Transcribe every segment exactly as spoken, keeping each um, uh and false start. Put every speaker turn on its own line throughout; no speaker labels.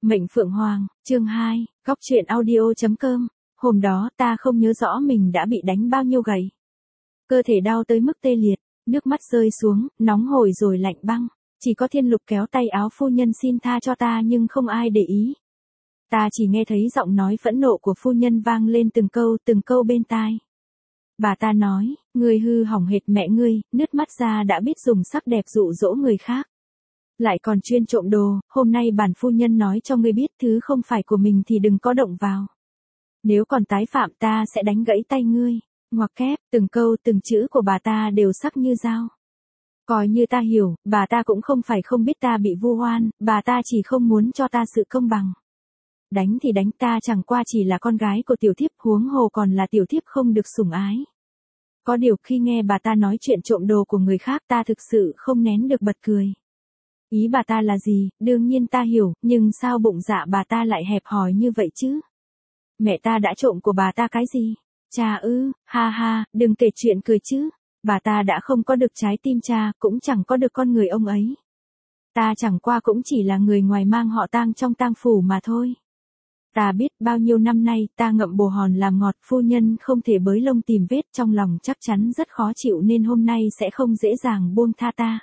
Mệnh Phượng Hoàng, chương hai, góc truyện audio chấm com. Hôm đó ta không nhớ rõ mình đã bị đánh bao nhiêu gậy. Cơ thể đau tới mức tê liệt, nước mắt rơi xuống, nóng hổi rồi lạnh băng. Chỉ có Thiên Lục kéo tay áo phu nhân xin tha cho ta nhưng không ai để ý. Ta chỉ nghe thấy giọng nói phẫn nộ của phu nhân vang lên từng câu từng câu bên tai. Bà ta nói, ngươi hư hỏng hệt mẹ ngươi, nứt mắt ra đã biết dùng sắc đẹp dụ dỗ người khác. Lại còn chuyên trộm đồ, hôm nay bản phu nhân nói cho ngươi biết thứ không phải của mình thì đừng có động vào. Nếu còn tái phạm ta sẽ đánh gãy tay ngươi. Ngoặc kép, từng câu từng chữ của bà ta đều sắc như dao. Coi như ta hiểu, bà ta cũng không phải không biết ta bị vu oan, bà ta chỉ không muốn cho ta sự công bằng. Đánh thì đánh, ta chẳng qua chỉ là con gái của tiểu thiếp, huống hồ còn là tiểu thiếp không được sủng ái. Có điều khi nghe bà ta nói chuyện trộm đồ của người khác ta thực sự không nén được bật cười. Ý bà ta là gì, đương nhiên ta hiểu, nhưng sao bụng dạ bà ta lại hẹp hòi như vậy chứ? Mẹ ta đã trộm của bà ta cái gì? Cha ư, ha ha, đừng kể chuyện cười chứ. Bà ta đã không có được trái tim cha, cũng chẳng có được con người ông ấy. Ta chẳng qua cũng chỉ là người ngoài mang họ Tang trong tang phủ mà thôi. Ta biết bao nhiêu năm nay ta ngậm bồ hòn làm ngọt, phu nhân không thể bới lông tìm vết, trong lòng chắc chắn rất khó chịu nên hôm nay sẽ không dễ dàng buông tha ta.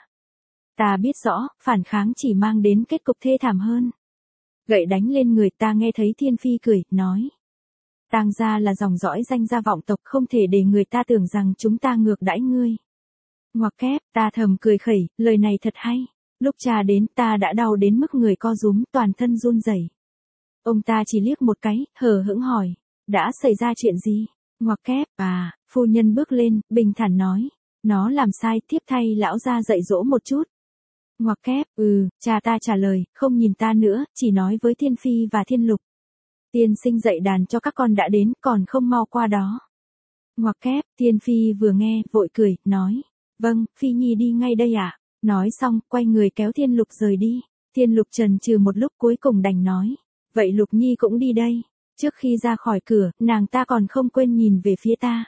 Ta biết rõ, phản kháng chỉ mang đến kết cục thê thảm hơn. Gậy đánh lên người, ta nghe thấy Thiên Phi cười, nói. Tang gia là dòng dõi danh gia vọng tộc, không thể để người ta tưởng rằng chúng ta ngược đãi ngươi. Ngoặc kép, ta thầm cười khẩy, lời này thật hay. Lúc cha đến ta đã đau đến mức người co rúm, toàn thân run rẩy. Ông ta chỉ liếc một cái, hờ hững hỏi, đã xảy ra chuyện gì? Ngoặc kép, à, phu nhân bước lên, bình thản nói, nó làm sai, thiếp thay lão gia dạy dỗ một chút. Ngoặc kép, ừ, cha ta trả lời, không nhìn ta nữa, chỉ nói với Thiên Phi và Thiên Lục. Tiên sinh dạy đàn cho các con đã đến, còn không mau qua đó. Ngoặc kép, Thiên Phi vừa nghe, vội cười, nói, vâng, Phi Nhi đi ngay đây ạ. À? Nói xong, quay người kéo Thiên Lục rời đi. Thiên Lục chần chừ một lúc cuối cùng đành nói, vậy Lục Nhi cũng đi đây. Trước khi ra khỏi cửa, nàng ta còn không quên nhìn về phía ta.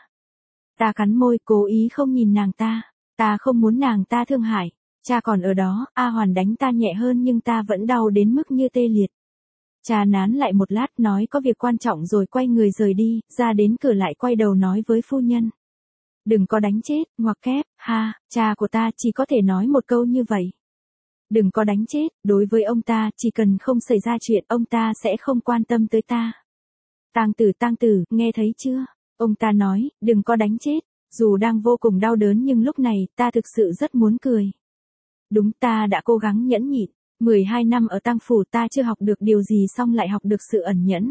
Ta cắn môi, cố ý không nhìn nàng ta. Ta không muốn nàng ta thương hại. Cha còn ở đó, A Hoàn đánh ta nhẹ hơn nhưng ta vẫn đau đến mức như tê liệt. Cha nán lại một lát nói có việc quan trọng rồi quay người rời đi, ra đến cửa lại quay đầu nói với phu nhân. Đừng có đánh chết, ngoặc kép, ha, cha của ta chỉ có thể nói một câu như vậy. Đừng có đánh chết, đối với ông ta, chỉ cần không xảy ra chuyện, ông ta sẽ không quan tâm tới ta. Tang tử tang tử, nghe thấy chưa? Ông ta nói, đừng có đánh chết, dù đang vô cùng đau đớn nhưng lúc này, ta thực sự rất muốn cười. Đúng, ta đã cố gắng nhẫn nhịn, mười hai năm ở tang phủ ta chưa học được điều gì xong lại học được sự ẩn nhẫn.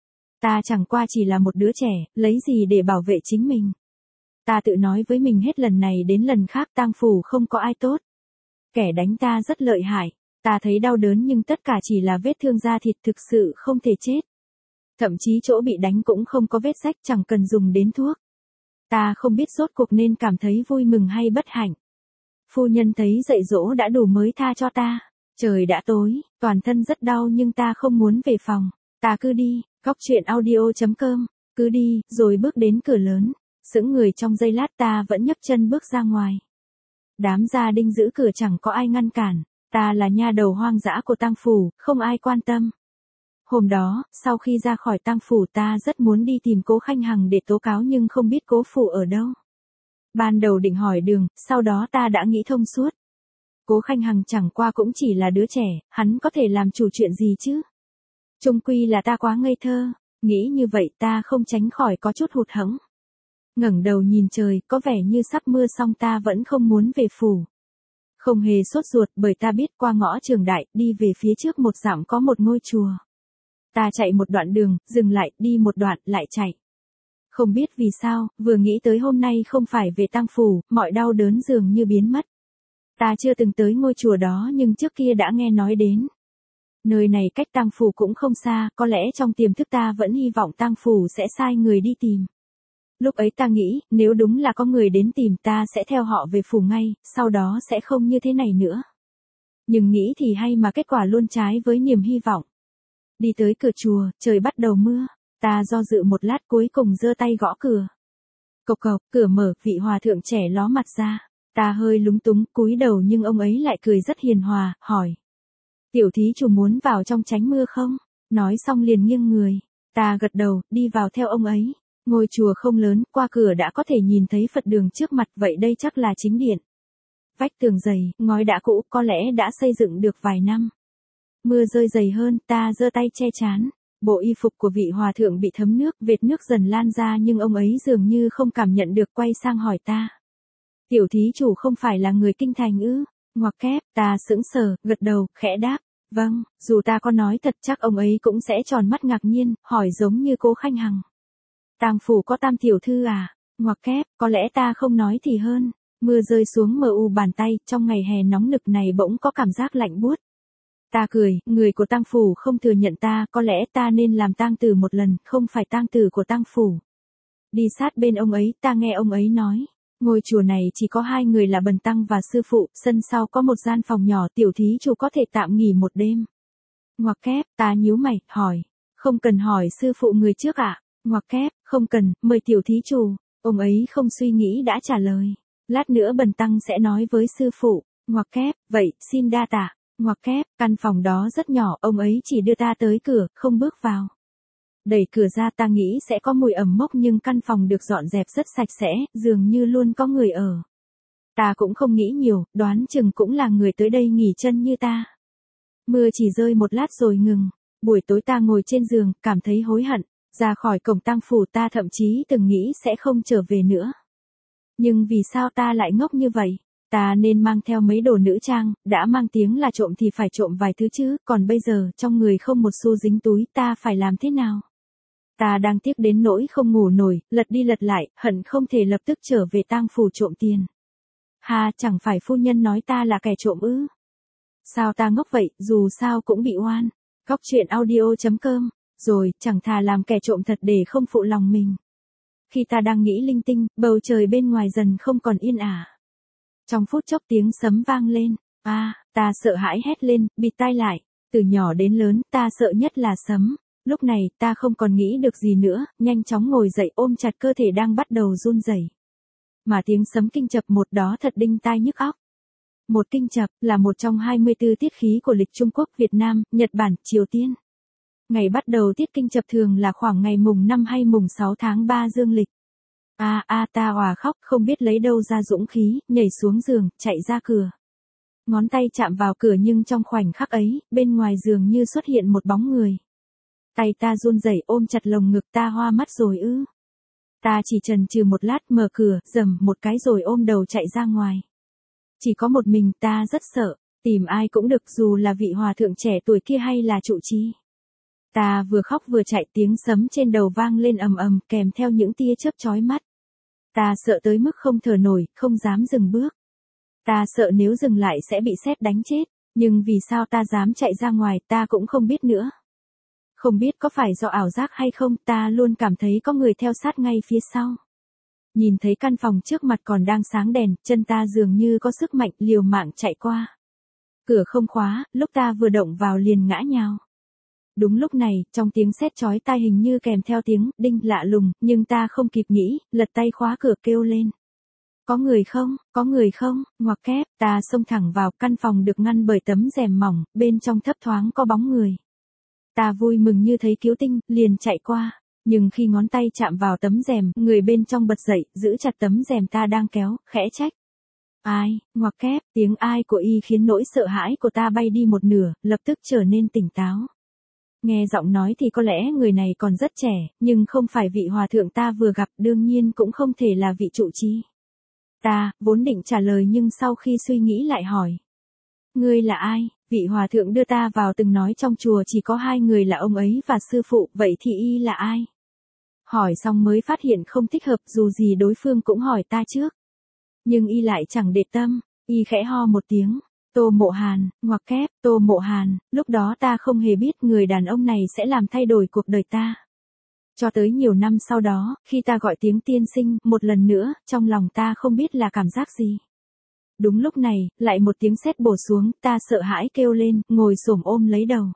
Ta chẳng qua chỉ là một đứa trẻ, lấy gì để bảo vệ chính mình. Ta tự nói với mình hết lần này đến lần khác tang phủ không có ai tốt. Kẻ đánh ta rất lợi hại, ta thấy đau đớn nhưng tất cả chỉ là vết thương da thịt, thực sự không thể chết. Thậm chí chỗ bị đánh cũng không có vết rách, chẳng cần dùng đến thuốc. Ta không biết rốt cuộc nên cảm thấy vui mừng hay bất hạnh. Phu nhân thấy dạy dỗ đã đủ mới tha cho ta. Trời đã tối, toàn thân rất đau nhưng ta không muốn về phòng. Ta cứ đi, góc truyện audio chấm com, cứ đi, rồi bước đến cửa lớn. Sững người trong giây lát ta vẫn nhấc chân bước ra ngoài. Đám gia đình giữ cửa chẳng có ai ngăn cản. Ta là nha đầu hoang dã của tang phủ, không ai quan tâm. Hôm đó, sau khi ra khỏi tang phủ ta rất muốn đi tìm Cố Khanh Hằng để tố cáo nhưng không biết cố phủ ở đâu. Ban đầu định hỏi đường, sau đó ta đã nghĩ thông suốt. Cố Khanh Hằng chẳng qua cũng chỉ là đứa trẻ, hắn có thể làm chủ chuyện gì chứ? Chung quy là ta quá ngây thơ, nghĩ như vậy ta không tránh khỏi có chút hụt hẫng. Ngẩng đầu nhìn trời, có vẻ như sắp mưa xong ta vẫn không muốn về phủ. Không hề sốt ruột bởi ta biết qua ngõ Trường Đại, đi về phía trước một dặm có một ngôi chùa. Ta chạy một đoạn đường, dừng lại, đi một đoạn, lại chạy. Không biết vì sao, vừa nghĩ tới hôm nay không phải về tang phủ, mọi đau đớn dường như biến mất. Ta chưa từng tới ngôi chùa đó nhưng trước kia đã nghe nói đến. Nơi này cách tang phủ cũng không xa, có lẽ trong tiềm thức ta vẫn hy vọng tang phủ sẽ sai người đi tìm. Lúc ấy ta nghĩ, nếu đúng là có người đến tìm ta sẽ theo họ về phủ ngay, sau đó sẽ không như thế này nữa. Nhưng nghĩ thì hay mà kết quả luôn trái với niềm hy vọng. Đi tới cửa chùa, trời bắt đầu mưa, ta do dự một lát cuối cùng giơ tay gõ cửa. Cộc cộc, cửa mở, vị hòa thượng trẻ ló mặt ra. Ta hơi lúng túng, cúi đầu nhưng ông ấy lại cười rất hiền hòa, hỏi. Tiểu thí chủ muốn vào trong tránh mưa không? Nói xong liền nghiêng người. Ta gật đầu, đi vào theo ông ấy. Ngôi chùa không lớn, qua cửa đã có thể nhìn thấy Phật đường trước mặt, vậy đây chắc là chính điện. Vách tường dày, ngói đã cũ, có lẽ đã xây dựng được vài năm. Mưa rơi dày hơn, ta giơ tay che chán. Bộ y phục của vị hòa thượng bị thấm nước, vệt nước dần lan ra nhưng ông ấy dường như không cảm nhận được, quay sang hỏi ta. Tiểu thí chủ không phải là người kinh thành ư? Ngoặc kép, ta sững sờ, gật đầu, khẽ đáp. Vâng, dù ta có nói thật chắc ông ấy cũng sẽ tròn mắt ngạc nhiên, hỏi giống như Cố Khanh Hằng. Tang phủ có Tam tiểu thư à? Ngoặc kép, có lẽ ta không nói thì hơn. Mưa rơi xuống mờ u bàn tay, trong ngày hè nóng nực này bỗng có cảm giác lạnh buốt. Ta cười, người của Tang phủ không thừa nhận ta, có lẽ ta nên làm tang tử một lần, không phải tang tử của Tang phủ. Đi sát bên ông ấy, ta nghe ông ấy nói. Ngôi chùa này chỉ có hai người là Bần tăng và sư phụ, sân sau có một gian phòng nhỏ, tiểu thí chủ có thể tạm nghỉ một đêm. Ngoặc kép, ta nhíu mày, hỏi. Không cần hỏi sư phụ người trước ạ. À? Ngoặc kép, không cần, mời tiểu thí chủ. Ông ấy không suy nghĩ đã trả lời. Lát nữa Bần tăng sẽ nói với sư phụ. Ngoặc kép, vậy, xin đa tạ. Ngoặc kép, căn phòng đó rất nhỏ, ông ấy chỉ đưa ta tới cửa, không bước vào. Đẩy cửa ra ta nghĩ sẽ có mùi ẩm mốc nhưng căn phòng được dọn dẹp rất sạch sẽ, dường như luôn có người ở. Ta cũng không nghĩ nhiều, đoán chừng cũng là người tới đây nghỉ chân như ta. Mưa chỉ rơi một lát rồi ngừng. Buổi tối ta ngồi trên giường, cảm thấy hối hận. Ra khỏi cổng tang phủ ta thậm chí từng nghĩ sẽ không trở về nữa. Nhưng vì sao ta lại ngốc như vậy? Ta nên mang theo mấy đồ nữ trang, đã mang tiếng là trộm thì phải trộm vài thứ chứ, còn bây giờ trong người không một xu dính túi, ta phải làm thế nào? Ta đang tiếc đến nỗi không ngủ nổi, lật đi lật lại, hận không thể lập tức trở về tang phủ trộm tiền. Ha, chẳng phải phu nhân nói ta là kẻ trộm ư? Sao ta ngốc vậy, dù sao cũng bị oan. Góc truyện audio chấm com, rồi, chẳng thà làm kẻ trộm thật để không phụ lòng mình. Khi ta đang nghĩ linh tinh, bầu trời bên ngoài dần không còn yên ả. Trong phút chốc tiếng sấm vang lên, a, à, ta sợ hãi hét lên, bịt tai lại. Từ nhỏ đến lớn, ta sợ nhất là sấm. Lúc này, ta không còn nghĩ được gì nữa, nhanh chóng ngồi dậy ôm chặt cơ thể đang bắt đầu run rẩy. Mà tiếng sấm kinh chập một đó thật đinh tai nhức óc. Một kinh chập là một trong hai mươi tư tiết khí của lịch Trung Quốc, Việt Nam, Nhật Bản, Triều Tiên. Ngày bắt đầu tiết kinh chập thường là khoảng ngày mùng năm hay mùng sáu tháng ba dương lịch. A a ta òa khóc, không biết lấy đâu ra dũng khí, nhảy xuống giường, chạy ra cửa. Ngón tay chạm vào cửa nhưng trong khoảnh khắc ấy, bên ngoài giường như xuất hiện một bóng người. Tay ta run rẩy ôm chặt lồng ngực, ta hoa mắt rồi ư. Ta chỉ chần chừ một lát mở cửa, rầm một cái rồi ôm đầu chạy ra ngoài. Chỉ có một mình ta rất sợ, tìm ai cũng được dù là vị hòa thượng trẻ tuổi kia hay là trụ trì. Ta vừa khóc vừa chạy tiếng sấm trên đầu vang lên ầm ầm kèm theo những tia chớp chói mắt. Ta sợ tới mức không thở nổi, không dám dừng bước. Ta sợ nếu dừng lại sẽ bị sét đánh chết, nhưng vì sao ta dám chạy ra ngoài ta cũng không biết nữa. Không biết có phải do ảo giác hay không, ta luôn cảm thấy có người theo sát ngay phía sau. Nhìn thấy căn phòng trước mặt còn đang sáng đèn, chân ta dường như có sức mạnh liều mạng chạy qua. Cửa không khóa, lúc ta vừa động vào liền ngã nhào. Đúng lúc này, trong tiếng sét chói tai hình như kèm theo tiếng đinh lạ lùng, nhưng ta không kịp nghĩ, lật tay khóa cửa kêu lên. Có người không, có người không, ngoặc kép, ta xông thẳng vào, căn phòng được ngăn bởi tấm rèm mỏng, bên trong thấp thoáng có bóng người. Ta vui mừng như thấy cứu tinh, liền chạy qua, nhưng khi ngón tay chạm vào tấm rèm, người bên trong bật dậy, giữ chặt tấm rèm ta đang kéo, khẽ trách. Ai, ngoặc kép, tiếng ai của y khiến nỗi sợ hãi của ta bay đi một nửa, lập tức trở nên tỉnh táo. Nghe giọng nói thì có lẽ người này còn rất trẻ, nhưng không phải vị hòa thượng ta vừa gặp, đương nhiên cũng không thể là vị trụ trì. Ta, vốn định trả lời nhưng sau khi suy nghĩ lại hỏi. Ngươi là ai? Vị hòa thượng đưa ta vào từng nói trong chùa chỉ có hai người là ông ấy và sư phụ, vậy thì y là ai? Hỏi xong mới phát hiện không thích hợp dù gì đối phương cũng hỏi ta trước. Nhưng y lại chẳng để tâm, y khẽ ho một tiếng. Tô Mộ Hàn, ngoặc kép, Tô Mộ Hàn, lúc đó ta không hề biết người đàn ông này sẽ làm thay đổi cuộc đời ta. Cho tới nhiều năm sau đó, khi ta gọi tiếng tiên sinh, một lần nữa, trong lòng ta không biết là cảm giác gì. Đúng lúc này, lại một tiếng sét bổ xuống, ta sợ hãi kêu lên, ngồi xổm ôm lấy đầu.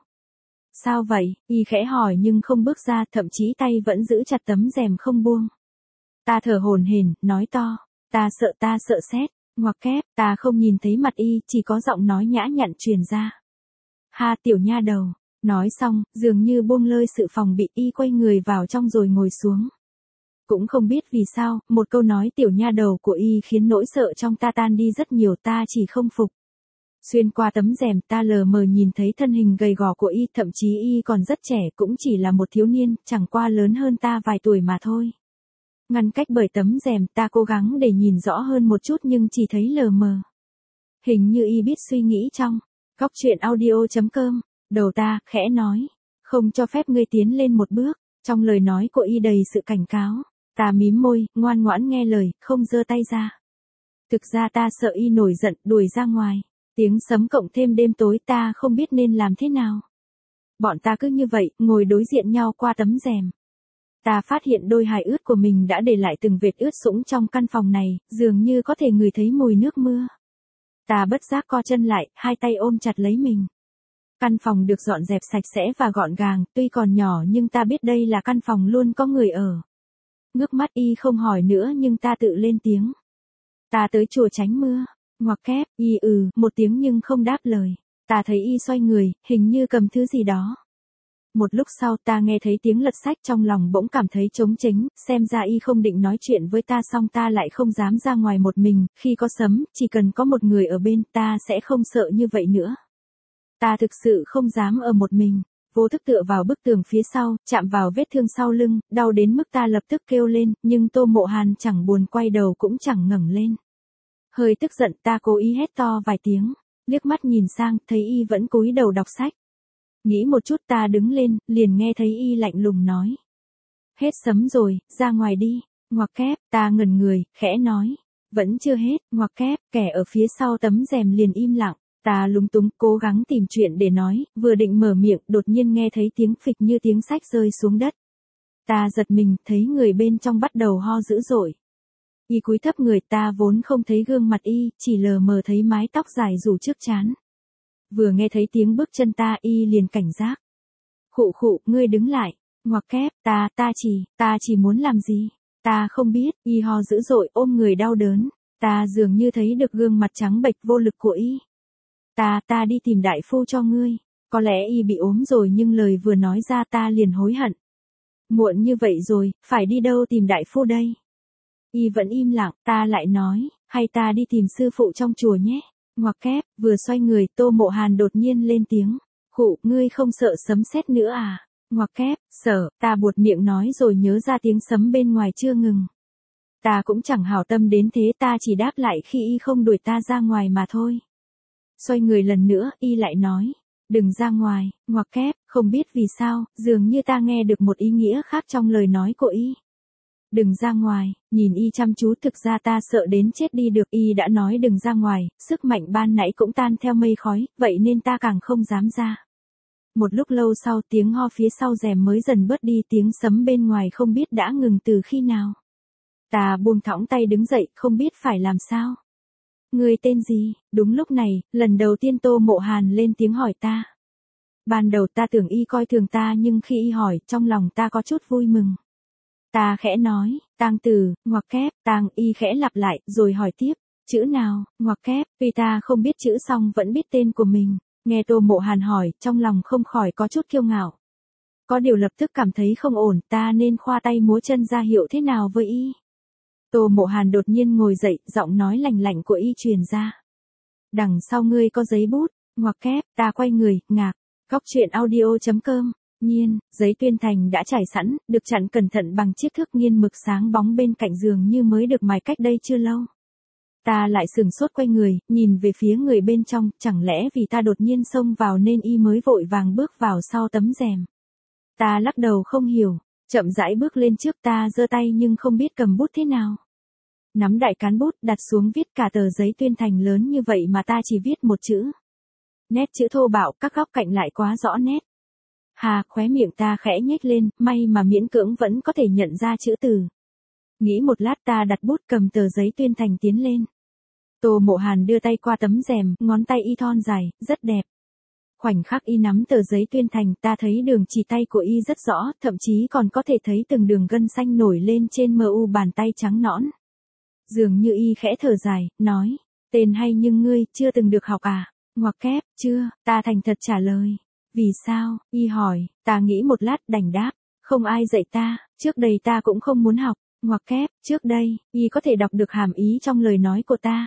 Sao vậy? Y khẽ hỏi nhưng không bước ra, thậm chí tay vẫn giữ chặt tấm rèm không buông. Ta thở hổn hển, nói to, ta sợ ta sợ sét. Ngoặc kép, ta không nhìn thấy mặt y, chỉ có giọng nói nhã nhặn truyền ra. Ha tiểu nha đầu. Nói xong, dường như buông lơi sự phòng bị, y quay người vào trong rồi ngồi xuống. Cũng không biết vì sao, một câu nói tiểu nha đầu của y khiến nỗi sợ trong ta tan đi rất nhiều, ta chỉ không phục. Xuyên qua tấm rèm ta lờ mờ nhìn thấy thân hình gầy gò của y, thậm chí y còn rất trẻ, cũng chỉ là một thiếu niên, chẳng qua lớn hơn ta vài tuổi mà thôi. Ngăn cách bởi tấm rèm ta cố gắng để nhìn rõ hơn một chút nhưng chỉ thấy lờ mờ. Hình như y biết suy nghĩ trong. Góc truyện audio chấm com. Đầu ta, khẽ nói. Không cho phép ngươi tiến lên một bước. Trong lời nói của y đầy sự cảnh cáo. Ta mím môi, ngoan ngoãn nghe lời, không giơ tay ra. Thực ra ta sợ y nổi giận, đuổi ra ngoài. Tiếng sấm cộng thêm đêm tối ta không biết nên làm thế nào. Bọn ta cứ như vậy, ngồi đối diện nhau qua tấm rèm. Ta phát hiện đôi hài ướt của mình đã để lại từng vệt ướt sũng trong căn phòng này, dường như có thể ngửi thấy mùi nước mưa. Ta bất giác co chân lại, hai tay ôm chặt lấy mình. Căn phòng được dọn dẹp sạch sẽ và gọn gàng, tuy còn nhỏ nhưng ta biết đây là căn phòng luôn có người ở. Ngước mắt y không hỏi nữa nhưng ta tự lên tiếng. Ta tới chùa tránh mưa. Ngoặc kép, y ừ, một tiếng nhưng không đáp lời. Ta thấy y xoay người, hình như cầm thứ gì đó. Một lúc sau ta nghe thấy tiếng lật sách, trong lòng bỗng cảm thấy trống trĩnh, xem ra y không định nói chuyện với ta, xong ta lại không dám ra ngoài một mình, khi có sấm, chỉ cần có một người ở bên ta sẽ không sợ như vậy nữa. Ta thực sự không dám ở một mình, vô thức tựa vào bức tường phía sau, chạm vào vết thương sau lưng, đau đến mức ta lập tức kêu lên, nhưng Tô Mộ Hàn chẳng buồn quay đầu cũng chẳng ngẩng lên. Hơi tức giận ta cố ý hét to vài tiếng, liếc mắt nhìn sang, thấy y vẫn cúi đầu đọc sách. Nghĩ một chút ta đứng lên, liền nghe thấy y lạnh lùng nói. Hết sấm rồi, ra ngoài đi. Ngoặc kép, ta ngẩn người, khẽ nói. Vẫn chưa hết, ngoặc kép, kẻ ở phía sau tấm rèm liền im lặng. Ta lúng túng, cố gắng tìm chuyện để nói, vừa định mở miệng, đột nhiên nghe thấy tiếng phịch như tiếng sách rơi xuống đất. Ta giật mình, thấy người bên trong bắt đầu ho dữ dội. Y cúi thấp người, ta vốn không thấy gương mặt y, chỉ lờ mờ thấy mái tóc dài rủ trước trán. Vừa nghe thấy tiếng bước chân ta, y liền cảnh giác. Khụ khụ, ngươi đứng lại. Ngoặc kép, ta, ta chỉ, ta chỉ muốn làm gì? Ta không biết, y ho dữ dội, ôm người đau đớn. Ta dường như thấy được gương mặt trắng bệch vô lực của y. Ta, ta đi tìm đại phu cho ngươi. Có lẽ y bị ốm rồi nhưng lời vừa nói ra ta liền hối hận. Muộn như vậy rồi, phải đi đâu tìm đại phu đây? Y vẫn im lặng, ta lại nói, hay ta đi tìm sư phụ trong chùa nhé. Ngoặc kép, vừa xoay người, Tô Mộ Hàn đột nhiên lên tiếng. Khụ, ngươi không sợ sấm sét nữa à? Ngoặc kép, sợ, ta buột miệng nói rồi nhớ ra tiếng sấm bên ngoài chưa ngừng. Ta cũng chẳng hảo tâm đến thế, ta chỉ đáp lại khi y không đuổi ta ra ngoài mà thôi. Xoay người lần nữa, y lại nói. Đừng ra ngoài. Ngoặc kép, không biết vì sao, dường như ta nghe được một ý nghĩa khác trong lời nói của y. Đừng ra ngoài, nhìn y chăm chú, thực ra ta sợ đến chết đi được, y đã nói đừng ra ngoài, sức mạnh ban nãy cũng tan theo mây khói, vậy nên ta càng không dám ra. Một lúc lâu sau tiếng ho phía sau rèm mới dần bớt đi, tiếng sấm bên ngoài không biết đã ngừng từ khi nào. Ta buông thõng tay đứng dậy, không biết phải làm sao. Người tên gì? Đúng lúc này, lần đầu tiên Tô Mộ Hàn lên tiếng hỏi ta. Ban đầu ta tưởng y coi thường ta nhưng khi y hỏi, trong lòng ta có chút vui mừng. Ta khẽ nói, Tang Tử, ngoặc kép, Tang, y khẽ lặp lại, rồi hỏi tiếp, chữ nào, ngoặc kép, vì ta không biết chữ xong vẫn biết tên của mình. Nghe Tô Mộ Hàn hỏi, trong lòng không khỏi có chút kiêu ngạo. Có điều lập tức cảm thấy không ổn, ta nên khoa tay múa chân ra hiệu thế nào với y. Tô Mộ Hàn đột nhiên ngồi dậy, giọng nói lạnh lạnh của y truyền ra. Đằng sau ngươi có giấy bút, ngoặc kép, ta quay người, ngạc. Góc truyện audio chấm com. Nhiên, giấy tuyên thành đã trải sẵn, được chặn cẩn thận bằng chiếc thước nghiên mực sáng bóng bên cạnh giường như mới được mài cách đây chưa lâu. Ta lại sừng sốt quay người, nhìn về phía người bên trong, chẳng lẽ vì ta đột nhiên xông vào nên y mới vội vàng bước vào sau tấm rèm. Ta lắc đầu không hiểu, chậm rãi bước lên trước, ta giơ tay nhưng không biết cầm bút thế nào. Nắm đại cán bút, đặt xuống viết cả tờ giấy tuyên thành lớn như vậy mà ta chỉ viết một chữ. Nét chữ thô bạo, các góc cạnh lại quá rõ nét. Hà, khóe miệng ta khẽ nhếch lên, may mà miễn cưỡng vẫn có thể nhận ra chữ từ. Nghĩ một lát ta đặt bút cầm tờ giấy tuyên thành tiến lên. Tô Mộ Hàn đưa tay qua tấm rèm, ngón tay y thon dài, rất đẹp. Khoảnh khắc y nắm tờ giấy tuyên thành, ta thấy đường chỉ tay của y rất rõ, thậm chí còn có thể thấy từng đường gân xanh nổi lên trên mờ u bàn tay trắng nõn. Dường như y khẽ thở dài, nói, tên hay nhưng ngươi chưa từng được học à? Ngoặc kép, chưa, ta thành thật trả lời. Vì sao, y hỏi, ta nghĩ một lát đành đáp, không ai dạy ta, trước đây ta cũng không muốn học. Ngoặc kép, trước đây, y có thể đọc được hàm ý trong lời nói của ta.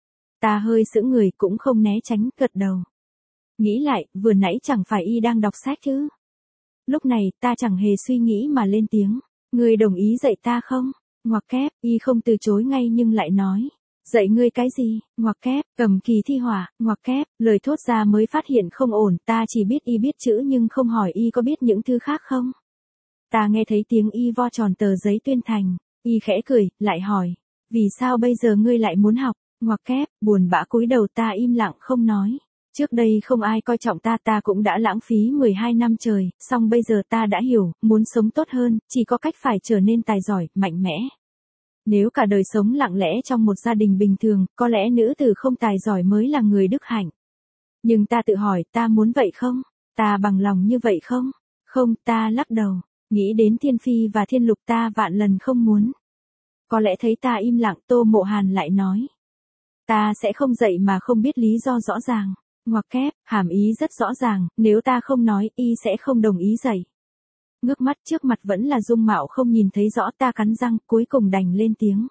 Ta hơi sững người cũng không né tránh, gật đầu. Nghĩ lại, vừa nãy chẳng phải y đang đọc sách chứ. Lúc này, ta chẳng hề suy nghĩ mà lên tiếng. Ngươi đồng ý dạy ta không? Ngoặc kép, y không từ chối ngay nhưng lại nói. Dạy ngươi cái gì? Ngoặc kép, cầm kỳ thi họa. Ngoặc kép, lời thốt ra mới phát hiện không ổn. Ta chỉ biết y biết chữ nhưng không hỏi y có biết những thứ khác không? Ta nghe thấy tiếng y vo tròn tờ giấy tuyên thành. Y khẽ cười, lại hỏi. Vì sao bây giờ ngươi lại muốn học? Ngoặc kép, buồn bã cúi đầu ta im lặng không nói. Trước đây không ai coi trọng ta, ta cũng đã lãng phí mười hai năm trời, song bây giờ ta đã hiểu, muốn sống tốt hơn, chỉ có cách phải trở nên tài giỏi, mạnh mẽ. Nếu cả đời sống lặng lẽ trong một gia đình bình thường, có lẽ nữ tử không tài giỏi mới là người đức hạnh. Nhưng ta tự hỏi, ta muốn vậy không? Ta bằng lòng như vậy không? Không, ta lắc đầu, nghĩ đến Thiên Phi và Thiên Lục ta vạn lần không muốn. Có lẽ thấy ta im lặng, Tô Mộ Hàn lại nói. Ta sẽ không dạy mà không biết lý do rõ ràng. Ngoặc kép, hàm ý rất rõ ràng, nếu ta không nói, y sẽ không đồng ý dạy. Ngước mắt trước mặt vẫn là dung mạo không nhìn thấy rõ, ta cắn răng, cuối cùng đành lên tiếng.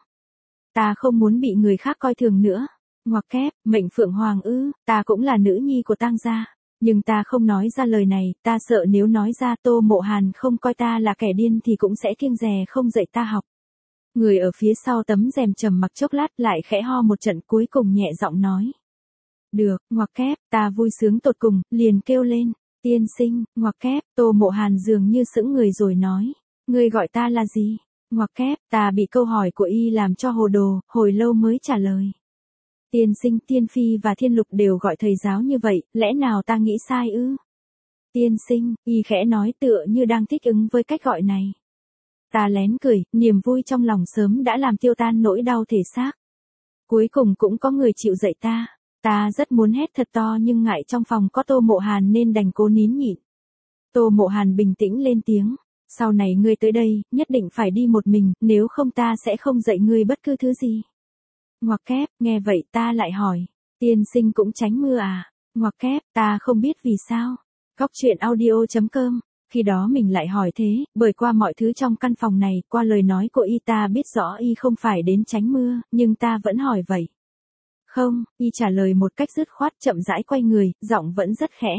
Ta không muốn bị người khác coi thường nữa. Ngoặc kép, mệnh Phượng Hoàng ư, ta cũng là nữ nhi của Tang gia. Nhưng ta không nói ra lời này, ta sợ nếu nói ra Tô Mộ Hàn không coi ta là kẻ điên thì cũng sẽ kiêng dè không dạy ta học. Người ở phía sau tấm rèm trầm mặc chốc lát lại khẽ ho một trận cuối cùng nhẹ giọng nói. Được, ngoặc kép, ta vui sướng tột cùng, liền kêu lên. Tiên sinh, ngoặc kép, Tô Mộ Hàn dường như sững người rồi nói. Ngươi gọi ta là gì? Ngoặc kép, ta bị câu hỏi của y làm cho hồ đồ, hồi lâu mới trả lời. Tiên sinh, Tiên Phi và Thiên Lục đều gọi thầy giáo như vậy, lẽ nào ta nghĩ sai ư? Tiên sinh, y khẽ nói tựa như đang thích ứng với cách gọi này. Ta lén cười, niềm vui trong lòng sớm đã làm tiêu tan nỗi đau thể xác. Cuối cùng cũng có người chịu dạy ta. Ta rất muốn hét thật to nhưng ngại trong phòng có Tô Mộ Hàn nên đành cố nín nhịn. Tô Mộ Hàn bình tĩnh lên tiếng. Sau này ngươi tới đây, nhất định phải đi một mình, nếu không ta sẽ không dạy ngươi bất cứ thứ gì. Ngoặc kép, nghe vậy ta lại hỏi. Tiên sinh cũng tránh mưa à? Ngoặc kép, ta không biết vì sao. Góc truyện audio chấm com. Khi đó mình lại hỏi thế, bởi qua mọi thứ trong căn phòng này, qua lời nói của y ta biết rõ y không phải đến tránh mưa, nhưng ta vẫn hỏi vậy. Không, y trả lời một cách dứt khoát chậm rãi quay người, giọng vẫn rất khẽ.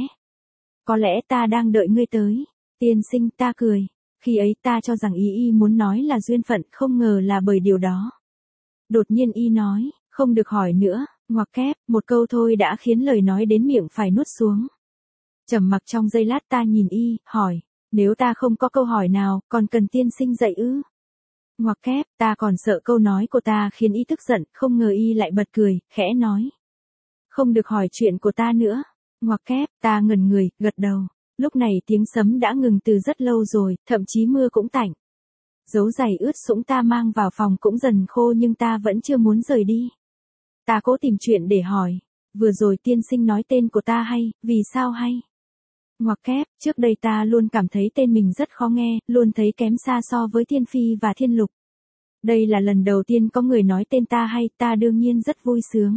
Có lẽ ta đang đợi ngươi tới. Tiên sinh, ta cười. Khi ấy ta cho rằng y y muốn nói là duyên phận, không ngờ là bởi điều đó. Đột nhiên y nói, không được hỏi nữa, ngoặc kép, một câu thôi đã khiến lời nói đến miệng phải nuốt xuống. Trầm mặc trong giây lát ta nhìn y, hỏi, nếu ta không có câu hỏi nào, còn cần tiên sinh dạy ư? Ngoặc kép, ta còn sợ câu nói của ta khiến y tức giận, không ngờ y lại bật cười, khẽ nói. Không được hỏi chuyện của ta nữa. Ngoặc kép, ta ngẩn người, gật đầu. Lúc này tiếng sấm đã ngừng từ rất lâu rồi, thậm chí mưa cũng tạnh. Dấu giày ướt sũng ta mang vào phòng cũng dần khô nhưng ta vẫn chưa muốn rời đi. Ta cố tìm chuyện để hỏi. Vừa rồi tiên sinh nói tên của ta hay, vì sao hay? Ngoặc kép, trước đây ta luôn cảm thấy tên mình rất khó nghe, luôn thấy kém xa so với Thiên Phi và Thiên Lục. Đây là lần đầu tiên có người nói tên ta hay, ta đương nhiên rất vui sướng.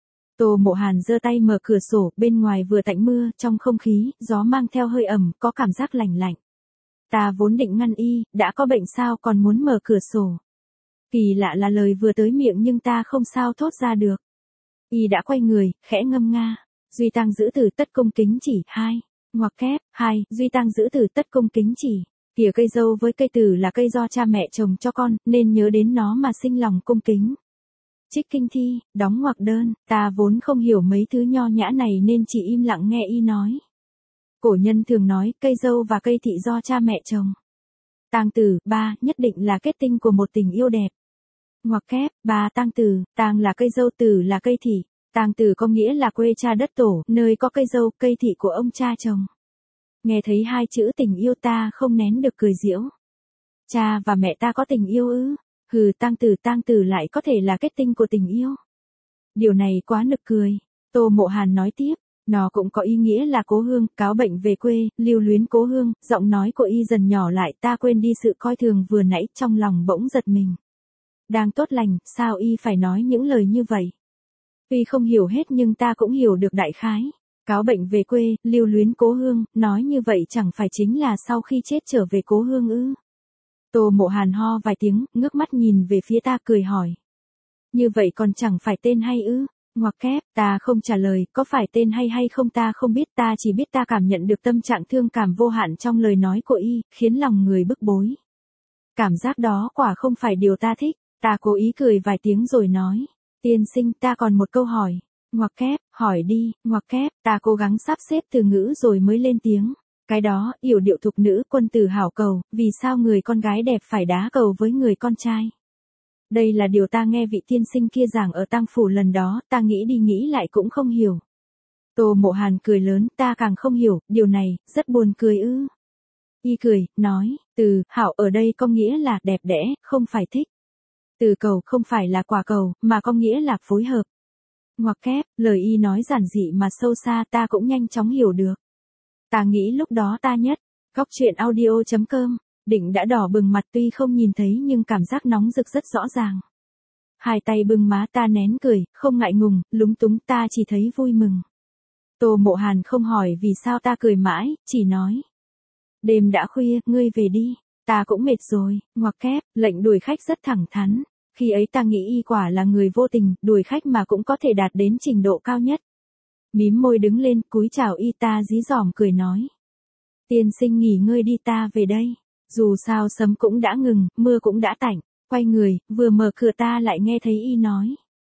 Tô Mộ Hàn giơ tay mở cửa sổ, bên ngoài vừa tạnh mưa, trong không khí, gió mang theo hơi ẩm, có cảm giác lạnh lạnh. Ta vốn định ngăn y, đã có bệnh sao còn muốn mở cửa sổ. Kỳ lạ là lời vừa tới miệng nhưng ta không sao thốt ra được. Y đã quay người, khẽ ngâm nga. Duy Tăng giữ từ tất cung kính chỉ, hai. Ngoặc kép, hai, Duy Tăng giữ từ tất cung kính chỉ. Tỉa cây dâu với cây tử là cây do cha mẹ trồng cho con, nên nhớ đến nó mà sinh lòng cung kính. Trích kinh thi, đóng ngoặc đơn, ta vốn không hiểu mấy thứ nho nhã này nên chỉ im lặng nghe y nói. Cổ nhân thường nói, cây dâu và cây thị do cha mẹ trồng. Tang tử, ba, nhất định là kết tinh của một tình yêu đẹp. Ngoặc kép, ba tang tử, tang là cây dâu, tử là cây thị. Tang tử có nghĩa là quê cha đất tổ, nơi có cây dâu, cây thị của ông cha trồng. Nghe thấy hai chữ tình yêu ta không nén được cười giễu. Cha và mẹ ta có tình yêu ư? Hừ, tang tử tang tử lại có thể là kết tinh của tình yêu. Điều này quá nực cười. Tô Mộ Hàn nói tiếp, nó cũng có ý nghĩa là cố hương, cáo bệnh về quê, lưu luyến cố hương, giọng nói của y dần nhỏ lại, ta quên đi sự coi thường vừa nãy, trong lòng bỗng giật mình. Đang tốt lành, sao y phải nói những lời như vậy? Tuy không hiểu hết nhưng ta cũng hiểu được đại khái. Cáo bệnh về quê, lưu luyến cố hương, nói như vậy chẳng phải chính là sau khi chết trở về cố hương ư? Tô Mộ Hàn ho vài tiếng, ngước mắt nhìn về phía ta cười hỏi. Như vậy còn chẳng phải tên hay ư? Ngoặc kép, ta không trả lời, có phải tên hay hay không ta không biết, ta chỉ biết ta cảm nhận được tâm trạng thương cảm vô hạn trong lời nói của y, khiến lòng người bức bối. Cảm giác đó quả không phải điều ta thích, ta cố ý cười vài tiếng rồi nói. Tiên sinh, ta còn một câu hỏi. Ngoặc kép, hỏi đi, ngoặc kép, ta cố gắng sắp xếp từ ngữ rồi mới lên tiếng. Cái đó, yểu điệu thục nữ, quân tử hảo cầu, vì sao người con gái đẹp phải đá cầu với người con trai? Đây là điều ta nghe vị tiên sinh kia giảng ở tang phủ lần đó, ta nghĩ đi nghĩ lại cũng không hiểu. Tô Mộ Hàn cười lớn, ta càng không hiểu, điều này, rất buồn cười ư. Y cười, nói, từ, hảo ở đây có nghĩa là đẹp đẽ, không phải thích. Từ cầu không phải là quả cầu, mà có nghĩa là phối hợp. Ngoặc kép, lời y nói giản dị mà sâu xa ta cũng nhanh chóng hiểu được. Ta nghĩ lúc đó ta nhất, góc truyện audio chấm com, định đã đỏ bừng mặt tuy không nhìn thấy nhưng cảm giác nóng rực rất rõ ràng. Hai tay bưng má ta nén cười, không ngại ngùng, lúng túng ta chỉ thấy vui mừng. Tô Mộ Hàn không hỏi vì sao ta cười mãi, chỉ nói. Đêm đã khuya, ngươi về đi, ta cũng mệt rồi, ngoặc kép, lệnh đuổi khách rất thẳng thắn. Khi ấy ta nghĩ y quả là người vô tình, đuổi khách mà cũng có thể đạt đến trình độ cao nhất. Mím môi đứng lên, cúi chào y ta dí dỏm cười nói. Tiên sinh nghỉ ngơi đi ta về đây. Dù sao sấm cũng đã ngừng, mưa cũng đã tạnh, quay người, vừa mở cửa ta lại nghe thấy y nói.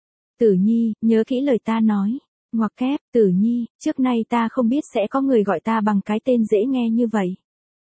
Tử Nhi, nhớ kỹ lời ta nói. Ngoặc kép, Tử Nhi, trước nay ta không biết sẽ có người gọi ta bằng cái tên dễ nghe như vậy.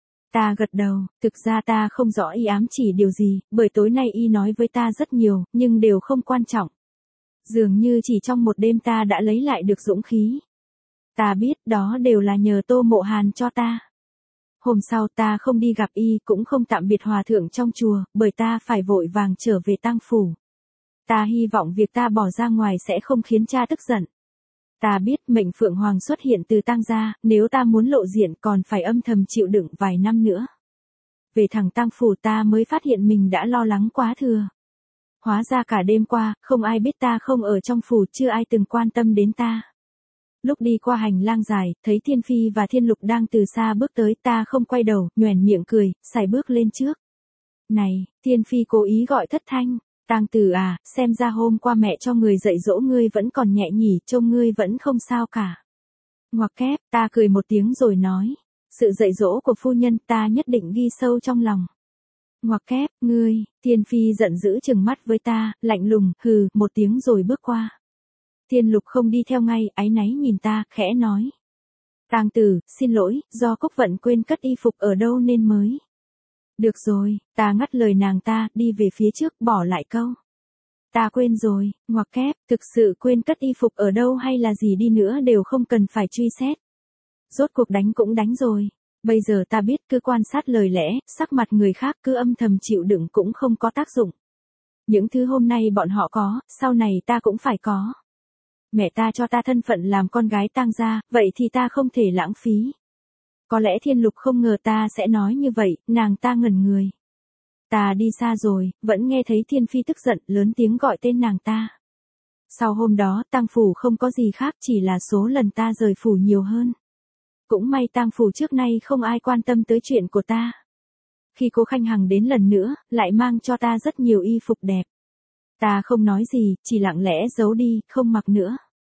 Ta gật đầu, thực ra ta không rõ y ám chỉ điều gì, bởi tối nay y nói với ta rất nhiều, nhưng đều không quan trọng. Dường như chỉ trong một đêm ta đã lấy lại được dũng khí. Ta biết đó đều là nhờ Tô Mộ Hàn cho ta. Hôm sau ta không đi gặp y cũng không tạm biệt hòa thượng trong chùa, bởi ta phải vội vàng trở về tang phủ. Ta hy vọng việc ta bỏ ra ngoài sẽ không khiến cha tức giận. Ta biết mệnh Phượng Hoàng xuất hiện từ tang gia, nếu ta muốn lộ diện còn phải âm thầm chịu đựng vài năm nữa. Về thẳng tang phủ ta mới phát hiện mình đã lo lắng quá thừa. Hóa ra cả đêm qua, không ai biết ta không ở trong phủ, chưa ai từng quan tâm đến ta. Lúc đi qua hành lang dài, thấy Thiên Phi và Thiên Lục đang từ xa bước tới, ta không quay đầu, nhoẻn miệng cười, sải bước lên trước. Này, Thiên Phi cố ý gọi thất thanh, Tang Tử à, xem ra hôm qua mẹ cho người dạy dỗ ngươi vẫn còn nhẹ nhỉ, trông ngươi vẫn không sao cả. Ngoặc kép, ta cười một tiếng rồi nói, sự dạy dỗ của phu nhân ta nhất định ghi sâu trong lòng. Ngoặc kép, ngươi, Thiên Phi giận dữ trừng mắt với ta, lạnh lùng, hừ, một tiếng rồi bước qua. Thiên Lục không đi theo ngay, áy náy nhìn ta, khẽ nói. Tang Tử, xin lỗi, do Cúc Vận quên cất y phục ở đâu nên mới. Được rồi, ta ngắt lời nàng ta, đi về phía trước, bỏ lại câu. Ta quên rồi, ngoặc kép, thực sự quên cất y phục ở đâu hay là gì đi nữa đều không cần phải truy xét. Rốt cuộc đánh cũng đánh rồi. Bây giờ ta biết cứ quan sát lời lẽ, sắc mặt người khác cứ âm thầm chịu đựng cũng không có tác dụng. Những thứ hôm nay bọn họ có, sau này ta cũng phải có. Mẹ ta cho ta thân phận làm con gái tang gia, vậy thì ta không thể lãng phí. Có lẽ Thiên Lục không ngờ ta sẽ nói như vậy, nàng ta ngẩn người. Ta đi xa rồi, vẫn nghe thấy Thiên Phi tức giận, lớn tiếng gọi tên nàng ta. Sau hôm đó, tang phủ không có gì khác, chỉ là số lần ta rời phủ nhiều hơn. Cũng may tang phủ trước nay không ai quan tâm tới chuyện của ta. Khi cô Khanh Hằng đến lần nữa, lại mang cho ta rất nhiều y phục đẹp. Ta không nói gì, chỉ lặng lẽ giấu đi, không mặc nữa.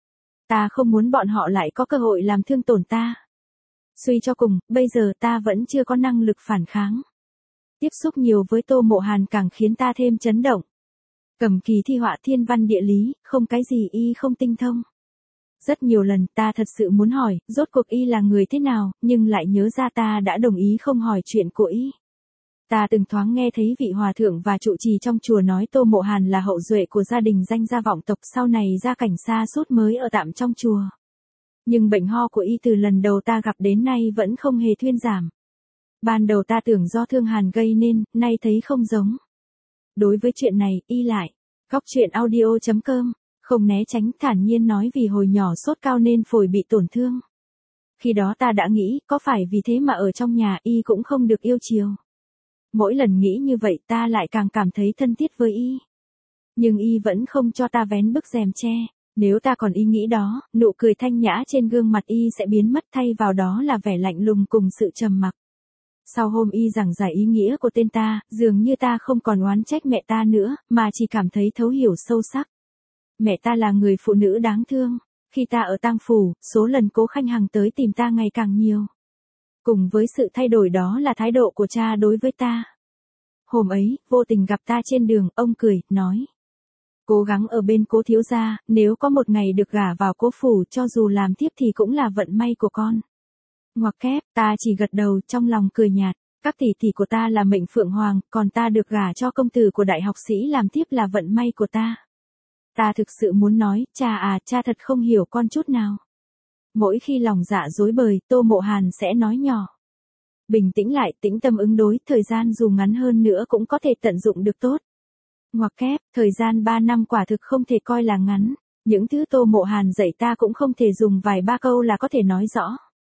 Ta không muốn bọn họ lại có cơ hội làm thương tổn ta. Suy cho cùng, bây giờ ta vẫn chưa có năng lực phản kháng. Tiếp xúc nhiều với Tô Mộ Hàn càng khiến ta thêm chấn động. Cầm kỳ thi họa thiên văn địa lý, không cái gì y không tinh thông. Rất nhiều lần ta thật sự muốn hỏi, rốt cuộc y là người thế nào, nhưng lại nhớ ra ta đã đồng ý không hỏi chuyện của y. Ta từng thoáng nghe thấy vị hòa thượng và trụ trì trong chùa nói Tô Mộ Hàn là hậu duệ của gia đình danh gia vọng tộc, sau này gia cảnh xa sút mới ở tạm trong chùa. Nhưng bệnh ho của y từ lần đầu ta gặp đến nay vẫn không hề thuyên giảm. Ban đầu ta tưởng do thương hàn gây nên, nay thấy không giống. Đối với chuyện này, y lại. Góc truyện audio chấm com, không né tránh, thản nhiên nói vì hồi nhỏ sốt cao nên phổi bị tổn thương. Khi đó ta đã nghĩ, có phải vì thế mà ở trong nhà y cũng không được yêu chiều. Mỗi lần nghĩ như vậy ta lại càng cảm thấy thân thiết với y. Nhưng y vẫn không cho ta vén bức rèm che. Nếu ta còn ý nghĩ đó, nụ cười thanh nhã trên gương mặt y sẽ biến mất, thay vào đó là vẻ lạnh lùng cùng sự trầm mặc. Sau hôm y giảng giải ý nghĩa của tên ta, dường như ta không còn oán trách mẹ ta nữa, mà chỉ cảm thấy thấu hiểu sâu sắc. Mẹ ta là người phụ nữ đáng thương. Khi ta ở tang phủ, số lần Cố Khanh Hằng tới tìm ta ngày càng nhiều. Cùng với sự thay đổi đó là thái độ của cha đối với ta. Hôm ấy, vô tình gặp ta trên đường, ông cười, nói. Cố gắng ở bên Cố thiếu gia, nếu có một ngày được gả vào Cố phủ, cho dù làm thiếp thì cũng là vận may của con. Ngoặc kép, ta chỉ gật đầu, trong lòng cười nhạt. Các tỷ tỷ của ta là mệnh phượng hoàng, còn ta được gả cho công tử của đại học sĩ làm thiếp là vận may của ta. Ta thực sự muốn nói, cha à, cha thật không hiểu con chút nào. Mỗi khi lòng dạ rối bời, Tô Mộ Hàn sẽ nói nhỏ. Bình tĩnh lại, tĩnh tâm ứng đối, thời gian dù ngắn hơn nữa cũng có thể tận dụng được tốt. Ngoặc kép, thời gian ba năm quả thực không thể coi là ngắn. Những thứ Tô Mộ Hàn dạy ta cũng không thể dùng vài ba câu là có thể nói rõ.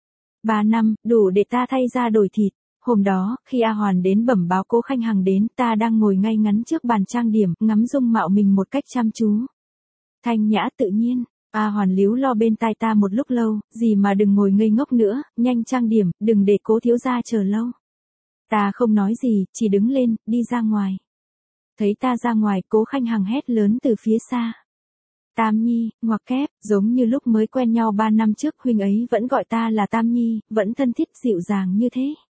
Ba năm, đủ để ta thay da đổi thịt. Hôm đó, khi A Hoàn đến bẩm báo Cố Khanh Hằng đến, ta đang ngồi ngay ngắn trước bàn trang điểm, ngắm dung mạo mình một cách chăm chú. Thanh nhã tự nhiên, A Hoàn líu lo bên tai ta một lúc lâu, gì mà đừng ngồi ngây ngốc nữa, nhanh trang điểm, đừng để Cố thiếu gia chờ lâu. Ta không nói gì, chỉ đứng lên, đi ra ngoài. Thấy ta ra ngoài, Cố Khanh Hằng hét lớn từ phía xa. Tam Nhi, ngoặc kép, giống như lúc mới quen nhau ba năm trước, huynh ấy vẫn gọi ta là Tam Nhi, vẫn thân thiết dịu dàng như thế.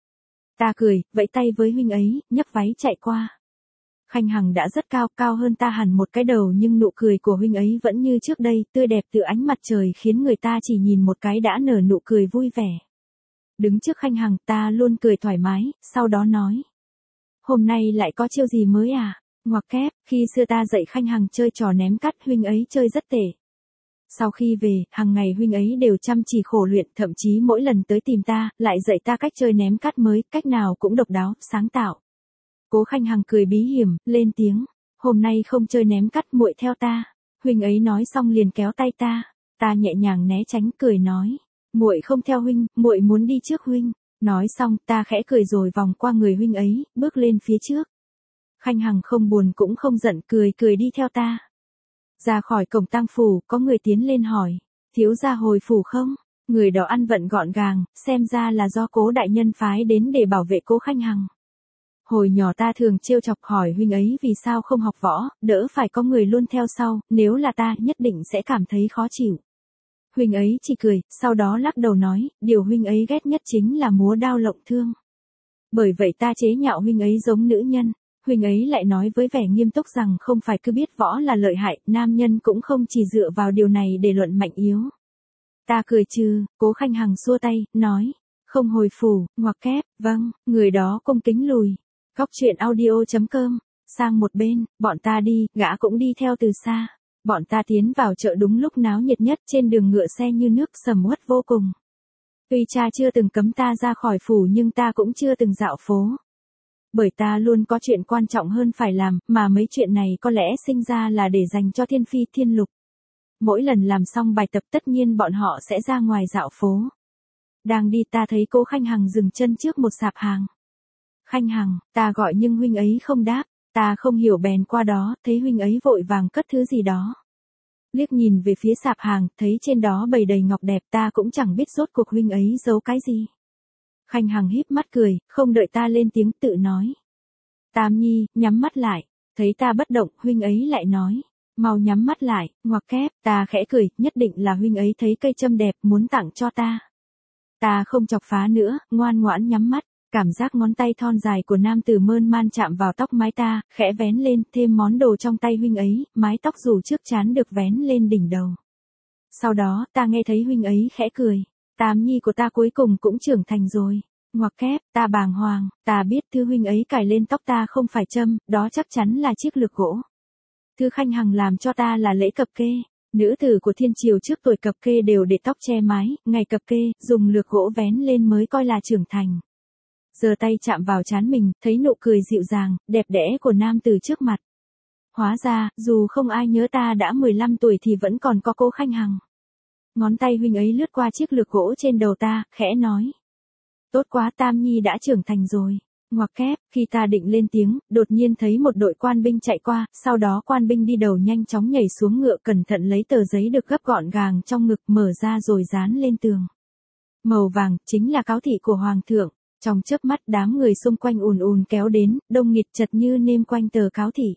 Ta cười, vẫy tay với huynh ấy, nhấc váy chạy qua. Khanh Hằng đã rất cao, cao hơn ta hẳn một cái đầu, nhưng nụ cười của huynh ấy vẫn như trước đây, tươi đẹp tựa ánh mặt trời, khiến người ta chỉ nhìn một cái đã nở nụ cười vui vẻ. Đứng trước Khanh Hằng, ta luôn cười thoải mái, sau đó nói. Hôm nay lại có chiêu gì mới à? Ngoặc kép, khi xưa ta dạy Khanh Hằng chơi trò ném cắt, huynh ấy chơi rất tệ. Sau khi về, hàng ngày huynh ấy đều chăm chỉ khổ luyện, thậm chí mỗi lần tới tìm ta, lại dạy ta cách chơi ném cắt mới, cách nào cũng độc đáo, sáng tạo. Cố Khanh Hằng cười bí hiểm, lên tiếng, hôm nay không chơi ném cắt, muội theo ta. Huynh ấy nói xong liền kéo tay ta, ta nhẹ nhàng né tránh, cười nói, muội không theo huynh, muội muốn đi trước huynh. Nói xong, ta khẽ cười rồi vòng qua người huynh ấy, bước lên phía trước. Khanh Hằng không buồn cũng không giận, cười cười đi theo ta. Ra khỏi cổng tang phủ, có người tiến lên hỏi, thiếu gia hồi phủ không? Người đó ăn vận gọn gàng, xem ra là do Cố đại nhân phái đến để bảo vệ Cố Khanh Hằng. Hồi nhỏ ta thường trêu chọc hỏi huynh ấy vì sao không học võ, đỡ phải có người luôn theo sau, nếu là ta nhất định sẽ cảm thấy khó chịu. Huynh ấy chỉ cười, sau đó lắc đầu nói, điều huynh ấy ghét nhất chính là múa đao lộng thương. Bởi vậy ta chế nhạo huynh ấy giống nữ nhân. Huynh ấy lại nói với vẻ nghiêm túc rằng không phải cứ biết võ là lợi hại, nam nhân cũng không chỉ dựa vào điều này để luận mạnh yếu. Ta cười trừ, Cố Khanh Hằng xua tay, nói, không hồi phủ, ngoặc kép, vâng, người đó cung kính lùi. Góc truyện audio chấm com, sang một bên, bọn ta đi, gã cũng đi theo từ xa. Bọn ta tiến vào chợ đúng lúc náo nhiệt nhất, trên đường ngựa xe như nước, sầm uất vô cùng. Tuy cha chưa từng cấm ta ra khỏi phủ nhưng ta cũng chưa từng dạo phố. Bởi ta luôn có chuyện quan trọng hơn phải làm, mà mấy chuyện này có lẽ sinh ra là để dành cho thiên phi thiên lục. Mỗi lần làm xong bài tập tất nhiên bọn họ sẽ ra ngoài dạo phố. Đang đi ta thấy Cố Khanh Hằng dừng chân trước một sạp hàng. Khanh Hằng, ta gọi nhưng huynh ấy không đáp, ta không hiểu bèn qua đó, thấy huynh ấy vội vàng cất thứ gì đó. Liếc nhìn về phía sạp hàng, thấy trên đó bày đầy ngọc đẹp, ta cũng chẳng biết rốt cuộc huynh ấy giấu cái gì. Khanh Hằng híp mắt cười, không đợi ta lên tiếng tự nói. Tam Nhi, nhắm mắt lại, thấy ta bất động, huynh ấy lại nói, mau nhắm mắt lại, ngoặc kép, ta khẽ cười, nhất định là huynh ấy thấy cây châm đẹp muốn tặng cho ta. Ta không chọc phá nữa, ngoan ngoãn nhắm mắt, cảm giác ngón tay thon dài của nam tử mơn man chạm vào tóc mái ta, khẽ vén lên, thêm món đồ trong tay huynh ấy, mái tóc rủ trước trán được vén lên đỉnh đầu. Sau đó, ta nghe thấy huynh ấy khẽ cười. Tam Nhi của ta cuối cùng cũng trưởng thành rồi. Ngoặc kép, ta bàng hoàng, ta biết thứ huynh ấy cài lên tóc ta không phải châm, đó chắc chắn là chiếc lược gỗ. Thư Khanh Hằng làm cho ta là lễ cập kê. Nữ tử của thiên triều trước tuổi cập kê đều để tóc che mái, ngày cập kê, dùng lược gỗ vén lên mới coi là trưởng thành. Giơ tay chạm vào trán mình, thấy nụ cười dịu dàng, đẹp đẽ của nam tử trước mặt. Hóa ra, dù không ai nhớ ta đã mười lăm tuổi thì vẫn còn có Cố Khanh Hằng. Ngón tay huynh ấy lướt qua chiếc lược gỗ trên đầu ta, khẽ nói. Tốt quá, Tam Nhi đã trưởng thành rồi. Ngoặc kép, khi ta định lên tiếng, đột nhiên thấy một đội quan binh chạy qua, sau đó quan binh đi đầu nhanh chóng nhảy xuống ngựa cẩn thận lấy tờ giấy được gấp gọn gàng trong ngực mở ra rồi dán lên tường. Màu vàng, chính là cáo thị của Hoàng thượng. Trong chớp mắt đám người xung quanh ùn ùn kéo đến, đông nghịt chật như nêm quanh tờ cáo thị.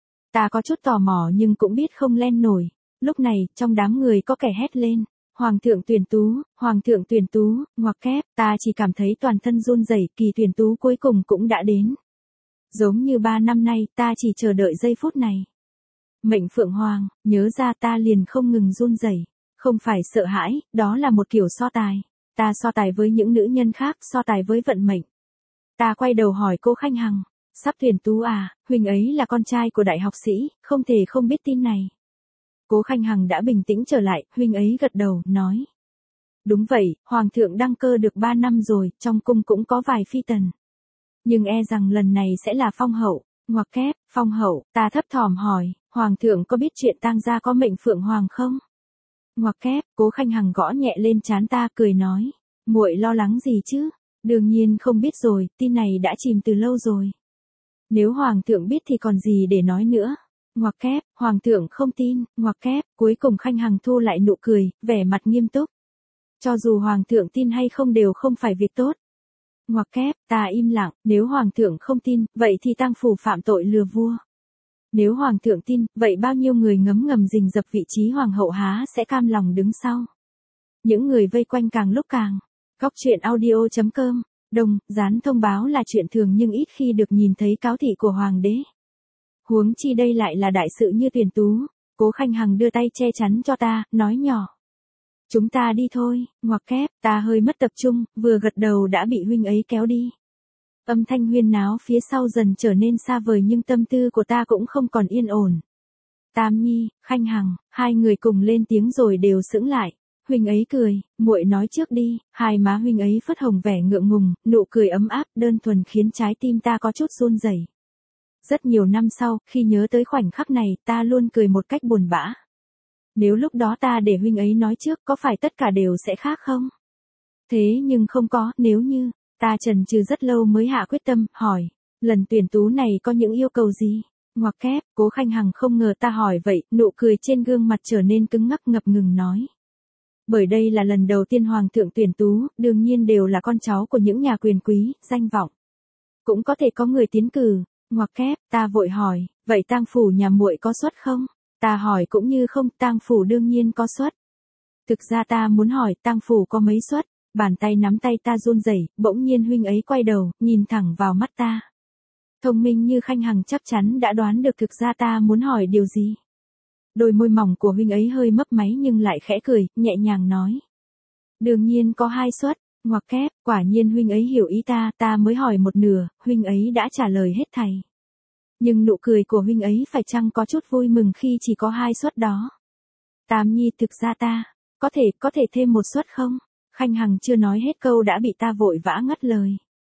Ta có chút tò mò nhưng cũng biết không len nổi. Lúc này, trong đám người có kẻ hét lên. Hoàng thượng tuyển tú, Hoàng thượng tuyển tú, ngoặc kép, ta chỉ cảm thấy toàn thân run rẩy, kỳ tuyển tú cuối cùng cũng đã đến. Giống như ba năm nay, ta chỉ chờ đợi giây phút này. Mệnh Phượng Hoàng, nhớ ra ta liền không ngừng run rẩy, không phải sợ hãi, đó là một kiểu so tài. Ta so tài với những nữ nhân khác, so tài với vận mệnh. Ta quay đầu hỏi cô Khanh Hằng, sắp tuyển tú à, huynh ấy là con trai của đại học sĩ, không thể không biết tin này. Cố Khanh Hằng đã bình tĩnh trở lại, huynh ấy gật đầu, nói. Đúng vậy, Hoàng thượng đăng cơ được ba năm rồi, trong cung cũng có vài phi tần. Nhưng e rằng lần này sẽ là phong hậu, ngoặc kép, phong hậu, ta thấp thỏm hỏi, Hoàng thượng có biết chuyện tang gia có mệnh Phượng Hoàng không? Ngoặc kép, Cố Khanh Hằng gõ nhẹ lên trán ta cười nói, muội lo lắng gì chứ? Đương nhiên không biết rồi, tin này đã chìm từ lâu rồi. Nếu Hoàng thượng biết thì còn gì để nói nữa. Ngoặc kép, Hoàng thượng không tin, ngoặc kép, cuối cùng Khanh Hằng thu lại nụ cười, vẻ mặt nghiêm túc. Cho dù Hoàng thượng tin hay không đều không phải việc tốt. Ngoặc kép, ta im lặng, nếu Hoàng thượng không tin, vậy thì tang phủ phạm tội lừa vua. Nếu Hoàng thượng tin, vậy bao nhiêu người ngấm ngầm rình rập vị trí Hoàng hậu há sẽ cam lòng đứng sau. Những người vây quanh càng lúc càng. Góc truyện audio chấm com, đồng, dán thông báo là chuyện thường nhưng ít khi được nhìn thấy cáo thị của Hoàng đế. Huống chi đây lại là đại sự như tuyển tú. Cố Khanh Hằng đưa tay che chắn cho ta, nói nhỏ. Chúng ta đi thôi, ngoặc kép, ta hơi mất tập trung, vừa gật đầu đã bị huynh ấy kéo đi. Âm thanh huyên náo phía sau dần trở nên xa vời nhưng tâm tư của ta cũng không còn yên ổn. Tam Nhi, Khanh Hằng, hai người cùng lên tiếng rồi đều sững lại. Huynh ấy cười, muội nói trước đi, hai má huynh ấy phất hồng vẻ ngượng ngùng, nụ cười ấm áp đơn thuần khiến trái tim ta có chút run rẩy. Rất nhiều năm sau, khi nhớ tới khoảnh khắc này, ta luôn cười một cách buồn bã. Nếu lúc đó ta để huynh ấy nói trước, có phải tất cả đều sẽ khác không? Thế nhưng không có, nếu như, ta chần chừ rất lâu mới hạ quyết tâm, hỏi, lần tuyển tú này có những yêu cầu gì? Ngoặc kép, Cố Khanh Hằng không ngờ ta hỏi vậy, nụ cười trên gương mặt trở nên cứng ngắc ngập ngừng nói. Bởi đây là lần đầu tiên Hoàng thượng tuyển tú, đương nhiên đều là con cháu của những nhà quyền quý, danh vọng. Cũng có thể có người tiến cử. Ngoặc kép, ta vội hỏi, vậy tang phủ nhà muội có suất không? Ta hỏi cũng như không, tang phủ đương nhiên có suất. Thực ra ta muốn hỏi, tang phủ có mấy suất? Bàn tay nắm tay ta run rẩy, bỗng nhiên huynh ấy quay đầu, nhìn thẳng vào mắt ta. Thông minh như Khanh Hằng chắc chắn đã đoán được thực ra ta muốn hỏi điều gì. Đôi môi mỏng của huynh ấy hơi mấp máy nhưng lại khẽ cười, nhẹ nhàng nói. Đương nhiên có hai suất. Ngoặc kép, quả nhiên huynh ấy hiểu ý ta, ta mới hỏi một nửa, huynh ấy đã trả lời hết thảy. Nhưng nụ cười của huynh ấy phải chăng có chút vui mừng khi chỉ có hai suất đó. Tam Nhi, thực ra ta, có thể, có thể thêm một suất không? Khanh Hằng chưa nói hết câu đã bị ta vội vã ngắt lời.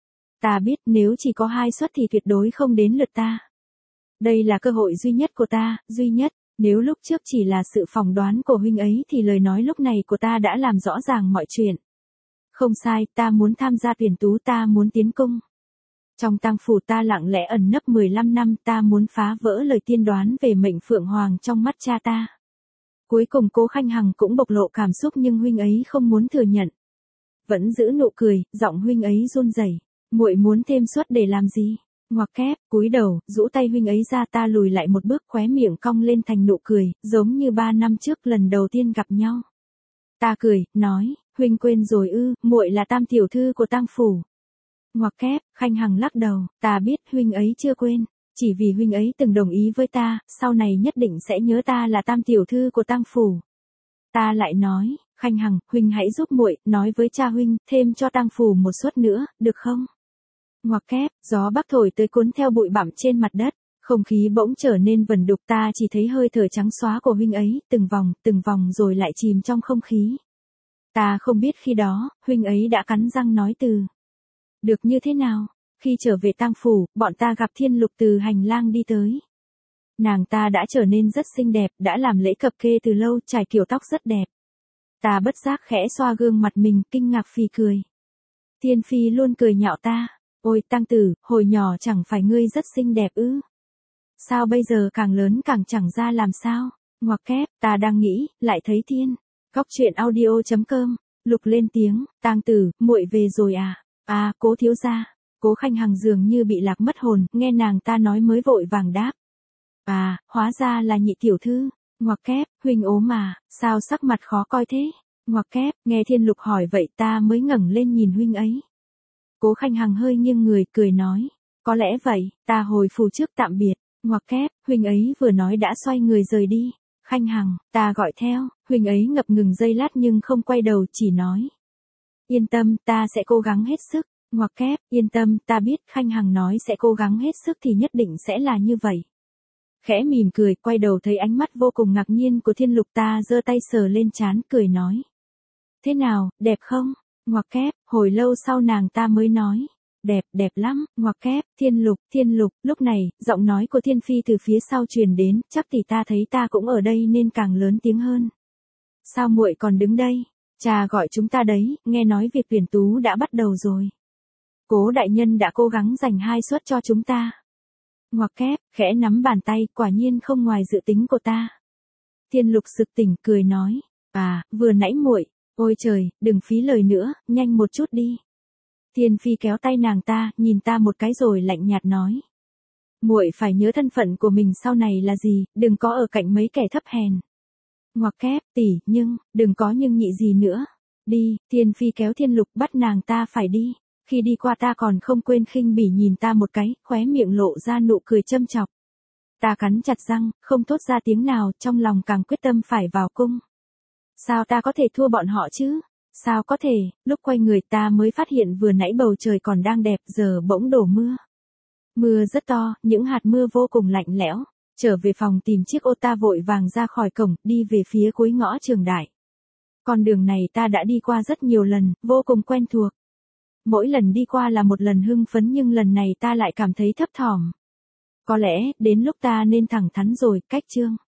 Ta biết nếu chỉ có hai suất thì tuyệt đối không đến lượt ta. Đây là cơ hội duy nhất của ta, duy nhất, nếu lúc trước chỉ là sự phỏng đoán của huynh ấy thì lời nói lúc này của ta đã làm rõ ràng mọi chuyện. Không sai, ta muốn tham gia tuyển tú, ta muốn tiến cung. Trong tang phủ ta lặng lẽ ẩn nấp mười lăm năm, ta muốn phá vỡ lời tiên đoán về mệnh Phượng Hoàng trong mắt cha ta. Cuối cùng Cố Khanh Hằng cũng bộc lộ cảm xúc nhưng huynh ấy không muốn thừa nhận. Vẫn giữ nụ cười, giọng huynh ấy run rẩy. Muội muốn thêm suất để làm gì? Ngoặc kép, cúi đầu, rũ tay huynh ấy ra, ta lùi lại một bước, khóe miệng cong lên thành nụ cười, giống như ba năm trước lần đầu tiên gặp nhau. Ta cười, nói, huynh quên rồi ư, muội là tam tiểu thư của tang phủ. Ngoặc kép, Khanh Hằng lắc đầu, ta biết huynh ấy chưa quên, chỉ vì huynh ấy từng đồng ý với ta, sau này nhất định sẽ nhớ ta là tam tiểu thư của tang phủ. Ta lại nói, Khanh Hằng, huynh hãy giúp muội, nói với cha huynh, thêm cho tang phủ một suất nữa, được không? Ngoặc kép, gió bắc thổi tới cuốn theo bụi bặm trên mặt đất, không khí bỗng trở nên vẩn đục, ta chỉ thấy hơi thở trắng xóa của huynh ấy, từng vòng, từng vòng rồi lại chìm trong không khí. Ta không biết khi đó, huynh ấy đã cắn răng nói từ. Được như thế nào? Khi trở về tang phủ, bọn ta gặp Thiên Lục từ hành lang đi tới. Nàng ta đã trở nên rất xinh đẹp, đã làm lễ cập kê từ lâu, trải kiểu tóc rất đẹp. Ta bất giác khẽ xoa gương mặt mình, kinh ngạc phì cười. Thiên Phi luôn cười nhạo ta. Ôi tang tử, hồi nhỏ chẳng phải ngươi rất xinh đẹp ư? Sao bây giờ càng lớn càng chẳng ra làm sao? Ngoặc kép, ta đang nghĩ, lại thấy thiên. Góc truyện audio.com, Lục lên tiếng, tang tử, muội về rồi à? À, Cố thiếu gia. Cố Khanh Hằng dường như bị lạc mất hồn, nghe nàng ta nói mới vội vàng đáp. À, hóa ra là Nhị tiểu thư. Ngoặc kép, huynh ốm mà, sao sắc mặt khó coi thế? Ngoặc kép, nghe Thiên Lục hỏi vậy ta mới ngẩng lên nhìn huynh ấy. Cố Khanh Hằng hơi nghiêng người, cười nói. Có lẽ vậy, ta hồi phù trước tạm biệt. Ngoặc kép, huynh ấy vừa nói đã xoay người rời đi. Khanh Hằng, ta gọi theo, huynh ấy ngập ngừng giây lát nhưng không quay đầu, chỉ nói. Yên tâm, ta sẽ cố gắng hết sức. Ngoặc kép, yên tâm, ta biết Khanh Hằng nói sẽ cố gắng hết sức thì nhất định sẽ là như vậy. Khẽ mỉm cười, quay đầu thấy ánh mắt vô cùng ngạc nhiên của Thiên Lục, ta giơ tay sờ lên trán, cười nói. Thế nào, đẹp không? Ngoặc kép, hồi lâu sau nàng ta mới nói. Đẹp, đẹp lắm. Ngoặc kép, Thiên Lục, Thiên Lục, lúc này, giọng nói của Thiên Phi từ phía sau truyền đến, chắc tỷ ta thấy ta cũng ở đây nên càng lớn tiếng hơn. Sao muội còn đứng đây? Cha gọi chúng ta đấy, nghe nói việc tuyển tú đã bắt đầu rồi. Cố đại nhân đã cố gắng dành hai suất cho chúng ta. Ngoặc kép, khẽ nắm bàn tay, quả nhiên không ngoài dự tính của ta. Thiên Lục sực tỉnh, cười nói. À, vừa nãy muội, ôi trời, đừng phí lời nữa, nhanh một chút đi. Thiên Phi kéo tay nàng ta, nhìn ta một cái rồi lạnh nhạt nói. Muội phải nhớ thân phận của mình sau này là gì, đừng có ở cạnh mấy kẻ thấp hèn. Ngoặc kép, tỷ, nhưng, đừng có nhưng nhị gì nữa. Đi, Thiên Phi kéo Thiên Lục bắt nàng ta phải đi. Khi đi qua ta còn không quên khinh bỉ nhìn ta một cái, khóe miệng lộ ra nụ cười châm chọc. Ta cắn chặt răng, không thốt ra tiếng nào, trong lòng càng quyết tâm phải vào cung. Sao ta có thể thua bọn họ chứ? Sao có thể, lúc quay người ta mới phát hiện vừa nãy bầu trời còn đang đẹp, giờ bỗng đổ mưa. Mưa rất to, những hạt mưa vô cùng lạnh lẽo. Trở về phòng tìm chiếc ô ta vội vàng ra khỏi cổng, đi về phía cuối ngõ Trường Đại. Con đường này ta đã đi qua rất nhiều lần, vô cùng quen thuộc. Mỗi lần đi qua là một lần hưng phấn nhưng lần này ta lại cảm thấy thấp thỏm. Có lẽ, đến lúc ta nên thẳng thắn rồi, cách chương.